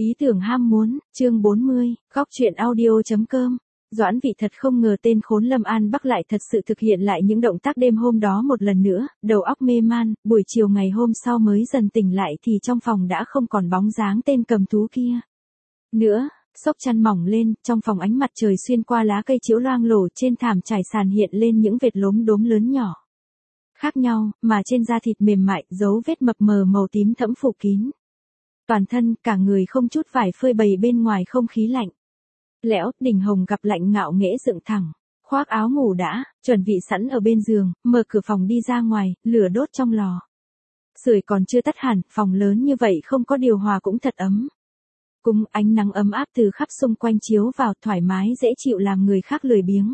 Ý tưởng ham muốn, chương 40, góc truyện audio.com. Doãn Vị thật không ngờ tên khốn Lâm An Bắc lại thật sự thực hiện lại những động tác đêm hôm đó một lần nữa, đầu óc mê man, buổi chiều ngày hôm sau mới dần tỉnh lại thì trong phòng đã không còn bóng dáng tên cầm thú kia nữa. Xốc chăn mỏng lên, trong phòng ánh mặt trời xuyên qua lá cây chiếu loang lổ trên thảm trải sàn hiện lên những vệt lốm đốm lớn nhỏ khác nhau, mà trên da thịt mềm mại, dấu vết mập mờ màu tím thẫm phủ kín toàn thân, cả người không chút vải phơi bày bên ngoài không khí lạnh lẽo. Đỉnh hồng gặp lạnh ngạo nghễ dựng thẳng, khoác áo ngủ đã, chuẩn bị sẵn ở bên giường, mở cửa phòng đi ra ngoài, lửa đốt trong lò sưởi còn chưa tắt hẳn, phòng lớn như vậy không có điều hòa cũng thật ấm. Cùng ánh nắng ấm áp từ khắp xung quanh chiếu vào, thoải mái dễ chịu làm người khác lười biếng.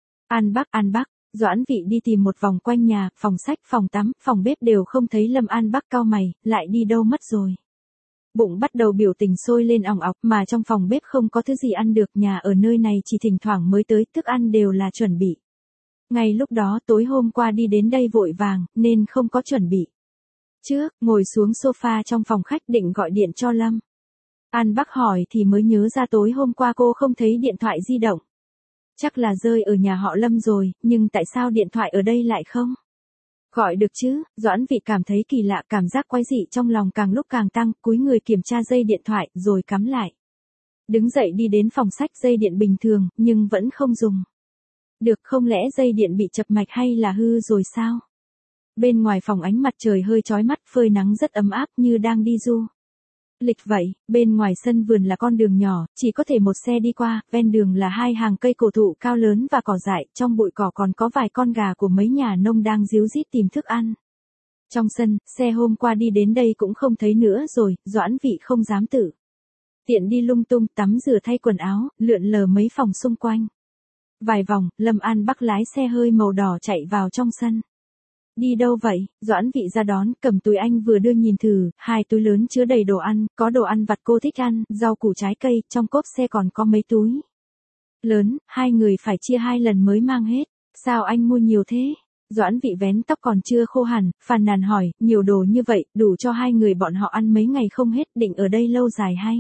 An Bắc, Doãn Vị đi tìm một vòng quanh nhà, phòng sách, phòng tắm, phòng bếp đều không thấy Lâm An Bắc, cau mày, lại đi đâu mất rồi. Bụng bắt đầu biểu tình sôi lên ỏng ọc, mà trong phòng bếp không có thứ gì ăn được, nhà ở nơi này chỉ thỉnh thoảng mới tới, thức ăn đều là chuẩn bị. Ngay lúc đó tối hôm qua đi đến đây vội vàng, nên không có chuẩn bị. Trước, ngồi xuống sofa trong phòng khách định gọi điện cho Lâm An Bắc hỏi thì mới nhớ ra tối hôm qua cô không thấy điện thoại di động. Chắc là rơi ở nhà họ Lâm rồi, nhưng tại sao điện thoại ở đây lại không gọi được chứ? Doãn Vị cảm thấy kỳ lạ, cảm giác quái dị trong lòng càng lúc càng tăng, cúi người kiểm tra dây điện thoại, rồi cắm lại. Đứng dậy đi đến phòng sách, dây điện bình thường, nhưng vẫn không dùng được, không lẽ dây điện bị chập mạch hay là hư rồi sao? Bên ngoài phòng ánh mặt trời hơi chói mắt, phơi nắng rất ấm áp như đang đi du lịch vậy. Bên ngoài sân vườn là con đường nhỏ, chỉ có thể một xe đi qua, ven đường là hai hàng cây cổ thụ cao lớn và cỏ dại, trong bụi cỏ còn có vài con gà của mấy nhà nông đang ríu rít tìm thức ăn. Trong sân, xe hôm qua đi đến đây cũng không thấy nữa rồi, Doãn Vị không dám tự tiện đi lung tung, tắm rửa thay quần áo, lượn lờ mấy phòng xung quanh. Vài vòng, Lâm An Bắc lái xe hơi màu đỏ chạy vào trong sân. Đi đâu vậy? Doãn Vị ra đón, cầm túi anh vừa đưa nhìn thử, hai túi lớn chứa đầy đồ ăn, có đồ ăn vặt cô thích ăn, rau củ trái cây, trong cốp xe còn có mấy túi lớn, hai người phải chia hai lần mới mang hết. Sao anh mua nhiều thế? Doãn Vị vén tóc còn chưa khô hẳn, phàn nàn hỏi, nhiều đồ như vậy, đủ cho hai người bọn họ ăn mấy ngày không hết, định ở đây lâu dài hay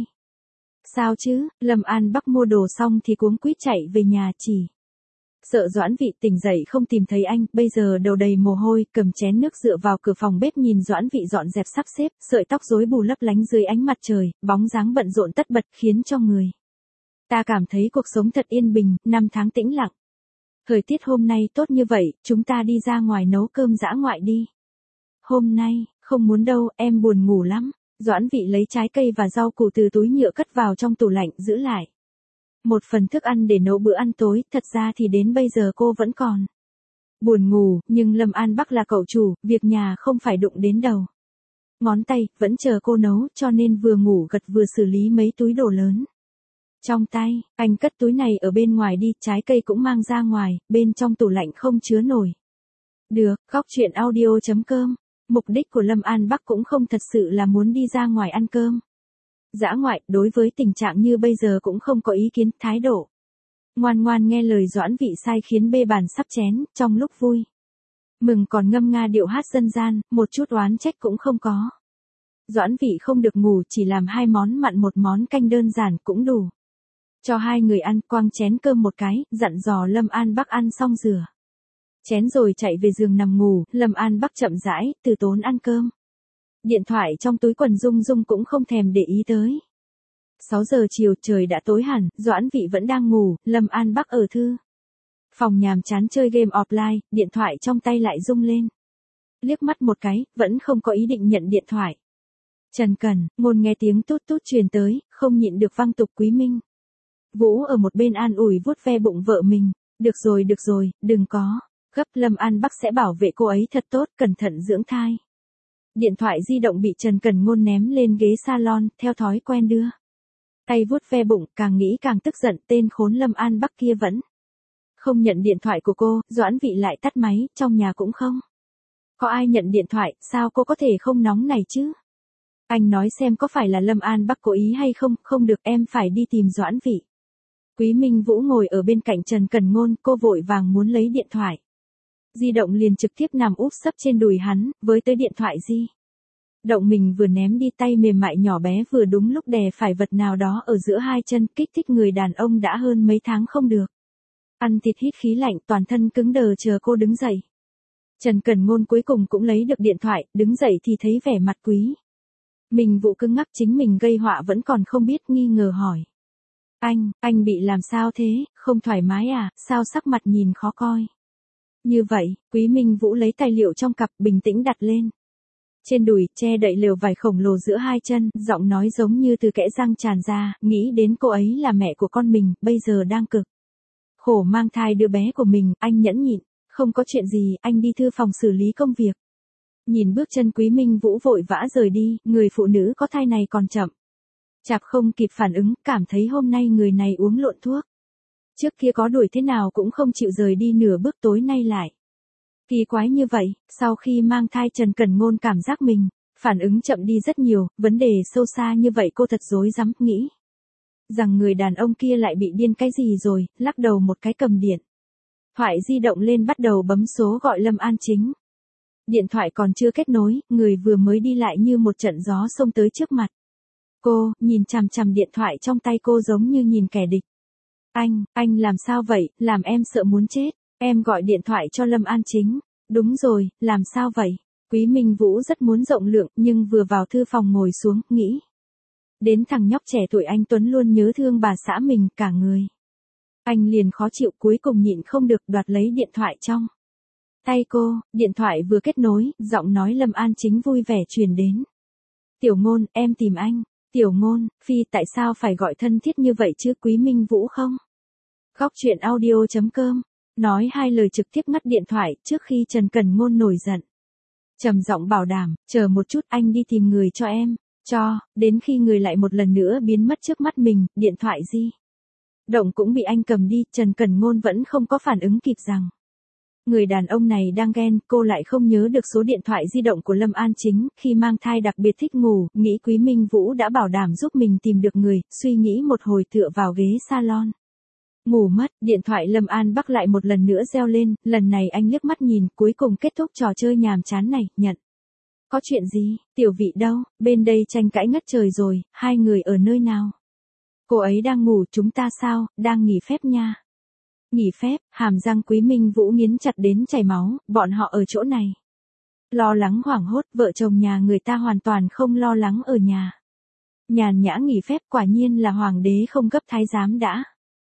sao chứ? Lâm An Bắc mua đồ xong thì cuống quýt chạy về nhà, chỉ sợ Doãn Vị tỉnh dậy không tìm thấy anh, bây giờ đầu đầy mồ hôi, cầm chén nước dựa vào cửa phòng bếp nhìn Doãn Vị dọn dẹp sắp xếp, sợi tóc rối bù lấp lánh dưới ánh mặt trời, bóng dáng bận rộn tất bật khiến cho người ta cảm thấy cuộc sống thật yên bình, năm tháng tĩnh lặng. Thời tiết hôm nay tốt như vậy, chúng ta đi ra ngoài nấu cơm dã ngoại đi. Hôm nay, không muốn đâu, em buồn ngủ lắm. Doãn Vị lấy trái cây và rau củ từ túi nhựa cất vào trong tủ lạnh, giữ lại một phần thức ăn để nấu bữa ăn tối. Thật ra thì đến bây giờ cô vẫn còn buồn ngủ, nhưng Lâm An Bắc là cậu chủ, việc nhà không phải đụng đến đầu ngón tay, vẫn chờ cô nấu, cho nên vừa ngủ gật vừa xử lý mấy túi đồ lớn trong tay. Anh cất túi này ở bên ngoài đi, trái cây cũng mang ra ngoài, bên trong tủ lạnh không chứa nổi được. Góc truyện audio.com. Mục đích của Lâm An Bắc cũng không thật sự là muốn đi ra ngoài ăn cơm dã ngoại, đối với tình trạng như bây giờ cũng không có ý kiến, thái độ ngoan ngoan nghe lời Doãn Vị sai khiến bê bàn sắp chén, trong lúc vui mừng còn ngâm nga điệu hát dân gian, một chút oán trách cũng không có. Doãn Vị không được ngủ, chỉ làm hai món mặn một món canh đơn giản cũng đủ cho hai người ăn, quăng chén cơm một cái, dặn dò Lâm An Bắc ăn xong rửa chén rồi chạy về giường nằm ngủ. Lâm An Bắc chậm rãi, từ tốn ăn cơm. Điện thoại trong túi quần rung rung cũng không thèm để ý tới. 6 giờ chiều, trời đã tối hẳn, Doãn Vị vẫn đang ngủ, Lâm An Bắc ở thư phòng nhàm chán chơi game offline, điện thoại trong tay lại rung lên. Liếc mắt một cái, vẫn không có ý định nhận điện thoại. Trần Cần, Ngôn nghe tiếng tút tút truyền tới, không nhịn được văng tục. Quý Minh Vũ ở một bên an ủi vuốt ve bụng vợ mình. Được rồi, đừng có gấp, Lâm An Bắc sẽ bảo vệ cô ấy thật tốt, cẩn thận dưỡng thai. Điện thoại di động bị Trần Cần Ngôn ném lên ghế salon, theo thói quen đưa tay vuốt ve bụng, càng nghĩ càng tức giận, tên khốn Lâm An Bắc kia vẫn không nhận điện thoại của cô. Doãn Vị lại tắt máy, trong nhà cũng không có ai nhận điện thoại, sao cô có thể không nóng này chứ? Anh nói xem có phải là Lâm An Bắc cố ý hay không? Không được, em phải đi tìm Doãn Vị. Quý Minh Vũ ngồi ở bên cạnh Trần Cần Ngôn, cô vội vàng muốn lấy điện thoại di động liền trực tiếp nằm úp sấp trên đùi hắn, với tới điện thoại di Động mình vừa ném đi, tay mềm mại nhỏ bé vừa đúng lúc đè phải vật nào đó ở giữa hai chân, kích thích người đàn ông đã hơn mấy tháng không được ăn thịt hít khí lạnh, toàn thân cứng đờ chờ cô đứng dậy. Trần Cẩn Ngôn cuối cùng cũng lấy được điện thoại, đứng dậy thì thấy vẻ mặt Quý Minh Vũ cứng ngắc, chính mình gây họa vẫn còn không biết, nghi ngờ hỏi. Anh bị làm sao thế, không thoải mái à, sao sắc mặt nhìn khó coi. Như vậy, Quý Minh Vũ lấy tài liệu trong cặp bình tĩnh đặt lên. Trên đùi, che đậy lều vải khổng lồ giữa hai chân, giọng nói giống như từ kẽ răng tràn ra, nghĩ đến cô ấy là mẹ của con mình, bây giờ đang cực khổ mang thai đứa bé của mình, anh nhẫn nhịn, không có chuyện gì, anh đi thư phòng xử lý công việc. Nhìn bước chân Quý Minh Vũ vội vã rời đi, người phụ nữ có thai này còn chậm chạp không kịp phản ứng, cảm thấy hôm nay người này uống lộn thuốc. Trước kia có đuổi thế nào cũng không chịu rời đi nửa bước, tối nay lại kỳ quái như vậy. Sau khi mang thai, Trần Cẩn Ngôn cảm giác mình phản ứng chậm đi rất nhiều, vấn đề sâu xa như vậy cô thật rối rắm, nghĩ rằng người đàn ông kia lại bị điên cái gì rồi, lắc đầu một cái cầm điện thoại di động lên bắt đầu bấm số gọi Lâm An Chính. Điện thoại còn chưa kết nối, người vừa mới đi lại như một trận gió xông tới trước mặt. Cô nhìn chằm chằm điện thoại trong tay cô giống như nhìn kẻ địch. Anh làm sao vậy, làm em sợ muốn chết. Em gọi điện thoại cho Lâm An Chính. Đúng rồi, làm sao vậy? Quý Minh Vũ rất muốn rộng lượng, nhưng vừa vào thư phòng ngồi xuống, nghĩ đến thằng nhóc trẻ tuổi anh Tuấn luôn nhớ thương bà xã mình, cả người anh liền khó chịu, cuối cùng nhịn không được đoạt lấy điện thoại trong tay cô. Điện thoại vừa kết nối, giọng nói Lâm An Chính vui vẻ truyền đến. Tiểu Ngôn, em tìm anh. Tiểu Ngôn, Phi, tại sao phải gọi thân thiết như vậy chứ, Quý Minh Vũ không? Góc chuyện audio.com. Nói hai lời trực tiếp ngắt điện thoại trước khi Trần Cẩn Ngôn nổi giận. Trầm giọng bảo đảm, chờ một chút, anh đi tìm người cho em. Đến khi người lại một lần nữa biến mất trước mắt mình, điện thoại di động cũng bị anh cầm đi, Trần Cẩn Ngôn vẫn không có phản ứng kịp rằng người đàn ông này đang ghen. Cô lại không nhớ được số điện thoại di động của Lâm An Chính, khi mang thai đặc biệt thích ngủ, nghĩ Quý Minh Vũ đã bảo đảm giúp mình tìm được người, suy nghĩ một hồi tựa vào ghế salon. Ngủ mất, điện thoại Lâm An Bắc lại một lần nữa reo lên, lần này anh liếc mắt nhìn, cuối cùng kết thúc trò chơi nhàm chán này, nhận. Có chuyện gì, Tiểu Vị đâu, bên đây tranh cãi ngất trời rồi, hai người ở nơi nào? Cô ấy đang ngủ, chúng ta sao, đang nghỉ phép nha. Nghỉ phép, hàm răng Quý Minh Vũ nghiến chặt đến chảy máu, bọn họ ở chỗ này. Lo lắng hoảng hốt, vợ chồng nhà người ta hoàn toàn không lo lắng ở nhà. Nhàn nhã nghỉ phép, quả nhiên là hoàng đế không gấp thái giám đã.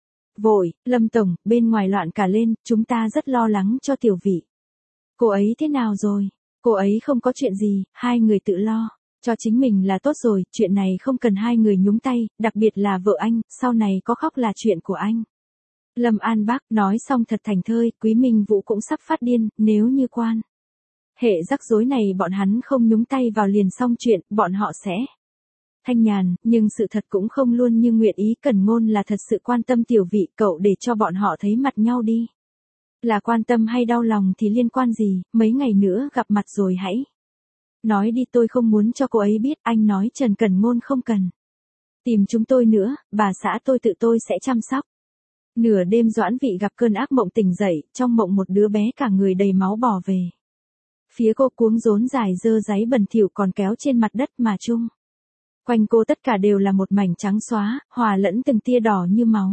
Vội, Lâm Tổng, bên ngoài loạn cả lên, chúng ta rất lo lắng cho Tiểu Vị. Cô ấy thế nào rồi? Cô ấy không có chuyện gì, hai người tự lo cho chính mình là tốt rồi, chuyện này không cần hai người nhúng tay, đặc biệt là vợ anh, sau này có khóc là chuyện của anh. Lâm An Bác nói xong thật thành thơi, Quý Minh Vũ cũng sắp phát điên, nếu như quan hệ rắc rối này bọn hắn không nhúng tay vào liền xong chuyện, bọn họ sẽ thanh nhàn, nhưng sự thật cũng không luôn như nguyện ý. Cẩn Ngôn là thật sự quan tâm Tiểu Vị, cậu để cho bọn họ thấy mặt nhau đi. Là quan tâm hay đau lòng thì liên quan gì, mấy ngày nữa gặp mặt rồi hãy nói đi, tôi không muốn cho cô ấy biết. Anh nói Trần Cẩn Ngôn không cần tìm chúng tôi nữa, bà xã tôi tự tôi sẽ chăm sóc. Nửa đêm Doãn Vị gặp cơn ác mộng tỉnh dậy, trong mộng một đứa bé cả người đầy máu bò về phía cô, cuống rốn dài dơ dáy bẩn thỉu còn kéo trên mặt đất mà chung quanh cô tất cả đều là một mảnh trắng xóa, hòa lẫn từng tia đỏ như máu.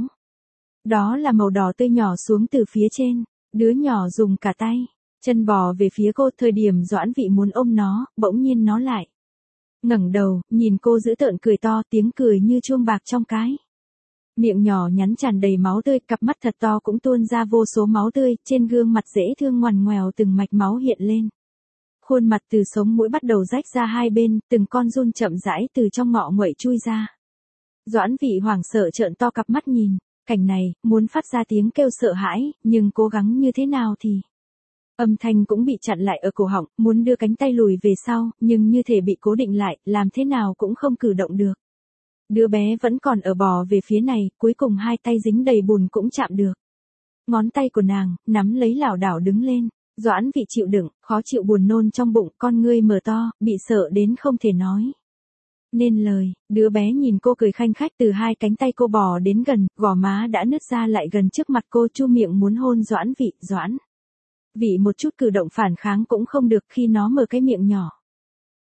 Đó là màu đỏ tươi nhỏ xuống từ phía trên. Đứa nhỏ dùng cả tay chân bò về phía cô, thời điểm Doãn Vị muốn ôm nó, bỗng nhiên nó lại ngẩng đầu, nhìn cô dữ tợn cười to, tiếng cười như chuông bạc trong cái miệng nhỏ nhắn tràn đầy máu tươi, cặp mắt thật to cũng tuôn ra vô số máu tươi, trên gương mặt dễ thương ngoằn ngoèo từng mạch máu hiện lên. Khuôn mặt từ sống mũi bắt đầu rách ra hai bên, từng con giun chậm rãi từ trong ngọ nguậy chui ra. Doãn Vị hoảng sợ trợn to cặp mắt nhìn cảnh này, muốn phát ra tiếng kêu sợ hãi, nhưng cố gắng như thế nào thì âm thanh cũng bị chặn lại ở cổ họng, muốn đưa cánh tay lùi về sau, nhưng như thể bị cố định lại, làm thế nào cũng không cử động được. Đứa bé vẫn còn ở bò về phía này, cuối cùng hai tay dính đầy bùn cũng chạm được ngón tay của nàng, nắm lấy lảo đảo đứng lên. Doãn Vị chịu đựng, khó chịu buồn nôn trong bụng, con ngươi mở to, bị sợ đến không thể nói nên lời. Đứa bé nhìn cô cười khanh khách, từ hai cánh tay cô bò đến gần, gò má đã nứt ra lại gần trước mặt cô, chu miệng muốn hôn Doãn Vị. Doãn Vị một chút cử động phản kháng cũng không được, khi nó mở cái miệng nhỏ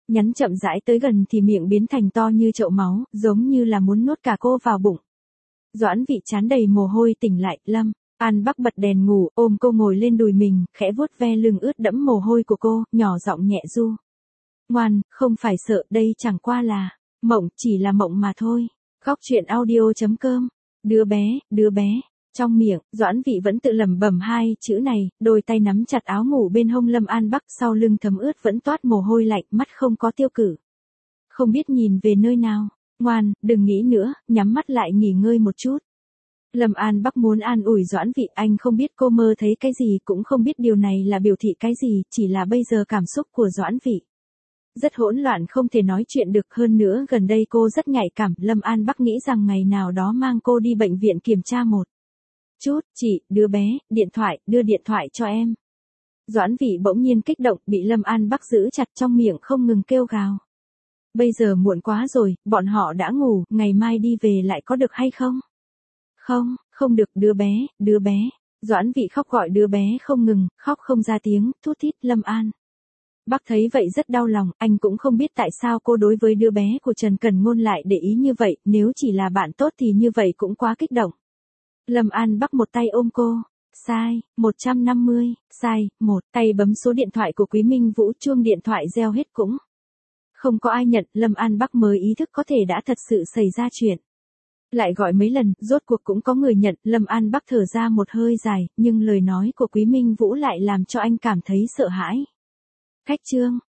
Nhắn chậm rãi tới gần thì miệng biến thành to như chậu máu, giống như là muốn nuốt cả cô vào bụng. Doãn Vị trán đầy mồ hôi tỉnh lại, Lâm An Bắc bật đèn ngủ, ôm cô ngồi lên đùi mình, khẽ vuốt ve lưng ướt đẫm mồ hôi của cô, nhỏ giọng nhẹ ru. Ngoan, không phải sợ, đây chẳng qua là mộng, chỉ là mộng mà thôi. Góc truyện audio.com. Đứa bé. Trong miệng, Doãn Vị vẫn tự lẩm bẩm hai chữ này, đôi tay nắm chặt áo ngủ bên hông Lâm An Bắc, sau lưng thấm ướt vẫn toát mồ hôi lạnh, mắt không có tiêu cử. Không biết nhìn về nơi nào. Ngoan, đừng nghĩ nữa, nhắm mắt lại nghỉ ngơi một chút. Lâm An Bắc muốn an ủi Doãn Vị, anh không biết cô mơ thấy cái gì, cũng không biết điều này là biểu thị cái gì, chỉ là bây giờ cảm xúc của Doãn Vị rất hỗn loạn, không thể nói chuyện được, hơn nữa gần đây cô rất nhạy cảm, Lâm An Bắc nghĩ rằng ngày nào đó mang cô đi bệnh viện kiểm tra một chút. Chị, đứa bé, điện thoại, đưa điện thoại cho em. Doãn Vị bỗng nhiên kích động, bị Lâm An Bắc giữ chặt, trong miệng không ngừng kêu gào. Bây giờ muộn quá rồi, bọn họ đã ngủ, ngày mai đi về lại có được hay không? Không được, đứa bé. Doãn Vị khóc gọi đứa bé không ngừng, khóc không ra tiếng, thút thít. Lâm An Bắc thấy vậy rất đau lòng, anh cũng không biết tại sao cô đối với đứa bé của Trần Cần Ngôn lại để ý như vậy, nếu chỉ là bạn tốt thì như vậy cũng quá kích động. Lâm An Bắc một tay ôm cô. Sai, 150, sai, một tay bấm số điện thoại của Quý Minh Vũ, chuông điện thoại reo hết cũng không có ai nhận, Lâm An Bắc mới ý thức có thể đã thật sự xảy ra chuyện. Lại gọi mấy lần, rốt cuộc cũng có người nhận, Lâm An Bắc thở ra một hơi dài, nhưng lời nói của Quý Minh Vũ lại làm cho anh cảm thấy sợ hãi. Khách trương,